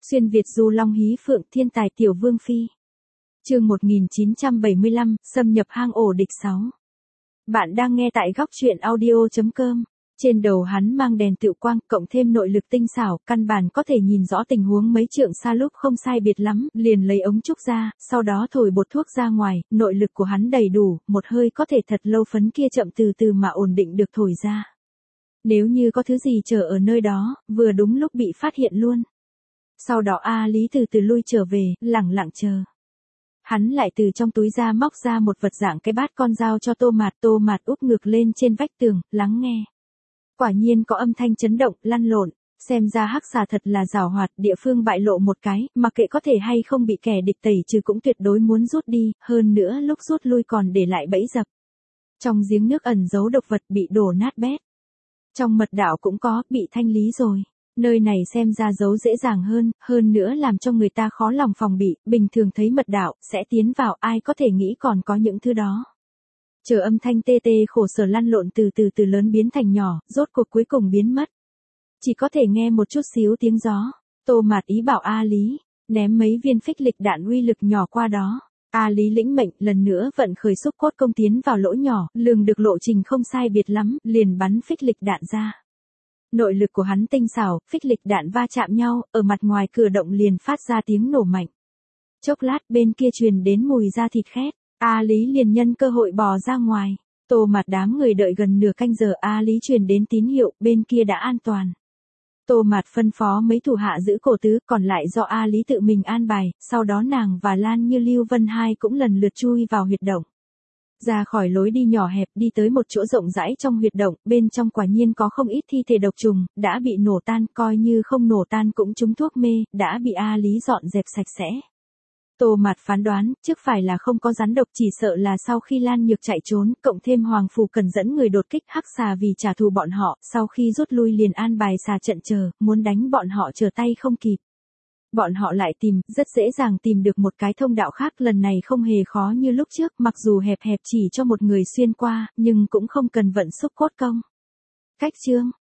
Xuyên Việt du long hí phượng thiên tài tiểu vương phi. Chương 1975, xâm nhập hang ổ địch 6. Bạn đang nghe tại góc truyện audio.com. Trên đầu hắn mang đèn tựu quang, cộng thêm nội lực tinh xảo, căn bản có thể nhìn rõ tình huống mấy trượng xa lúc không sai biệt lắm, liền lấy ống trúc ra, sau đó thổi bột thuốc ra ngoài, nội lực của hắn đầy đủ, một hơi có thể thật lâu phấn kia chậm từ từ mà ổn định được thổi ra. Nếu như có thứ gì chờ ở nơi đó, vừa đúng lúc bị phát hiện luôn. Sau đó A Lý từ từ lui trở về, lẳng lặng chờ. Hắn lại từ trong túi ra móc ra một vật dạng cái bát con dao cho Tô Mạt úp ngược lên trên vách tường, lắng nghe. Quả nhiên có âm thanh chấn động, lăn lộn, xem ra hắc xà thật là giàu hoạt, địa phương bại lộ một cái, mặc kệ có thể hay không bị kẻ địch tẩy trừ cũng tuyệt đối muốn rút đi, hơn nữa lúc rút lui còn để lại bẫy dập. Trong giếng nước ẩn giấu độc vật bị đổ nát bét. Trong mật đạo cũng có, bị thanh lý rồi. Nơi này xem ra giấu dễ dàng hơn nữa làm cho người ta khó lòng phòng bị, bình thường thấy mật đạo, sẽ tiến vào, ai có thể nghĩ còn có những thứ đó. Chờ âm thanh tê tê khổ sở lăn lộn từ lớn biến thành nhỏ, rốt cuộc cuối cùng biến mất. Chỉ có thể nghe một chút xíu tiếng gió. Tô Mạt ý bảo A Lý, ném mấy viên phích lịch đạn uy lực nhỏ qua đó. A Lý lĩnh mệnh, lần nữa vận khởi xúc cốt công tiến vào lỗ nhỏ, lường được lộ trình không sai biệt lắm, liền bắn phích lịch đạn ra. Nội lực của hắn tinh xảo, phích lịch đạn va chạm nhau, ở mặt ngoài cửa động liền phát ra tiếng nổ mạnh. Chốc lát bên kia truyền đến mùi da thịt khét, A Lý liền nhân cơ hội bò ra ngoài. Tô Mạt đám người đợi gần nửa canh giờ, A Lý truyền đến tín hiệu, bên kia đã an toàn. Tô Mạt phân phó mấy thủ hạ giữ cổ tứ, còn lại do A Lý tự mình an bài, sau đó nàng và Lan Như Lưu Vân Hai cũng lần lượt chui vào huyệt động. Ra khỏi lối đi nhỏ hẹp đi tới một chỗ rộng rãi trong huyệt động, bên trong quả nhiên có không ít thi thể độc trùng, đã bị nổ tan, coi như không nổ tan cũng trúng thuốc mê, đã bị A Lý dọn dẹp sạch sẽ. Tô Mạt phán đoán, trước phải là không có rắn độc, chỉ sợ là sau khi Lan Nhược chạy trốn, cộng thêm Hoàng Phủ cần dẫn người đột kích hắc xà vì trả thù bọn họ, sau khi rút lui liền an bài xà trận chờ, muốn đánh bọn họ trở tay không kịp. Bọn họ lại tìm, rất dễ dàng tìm được một cái thông đạo khác, lần này không hề khó như lúc trước, mặc dù hẹp chỉ cho một người xuyên qua, nhưng cũng không cần vận xúc cốt công. Cách chương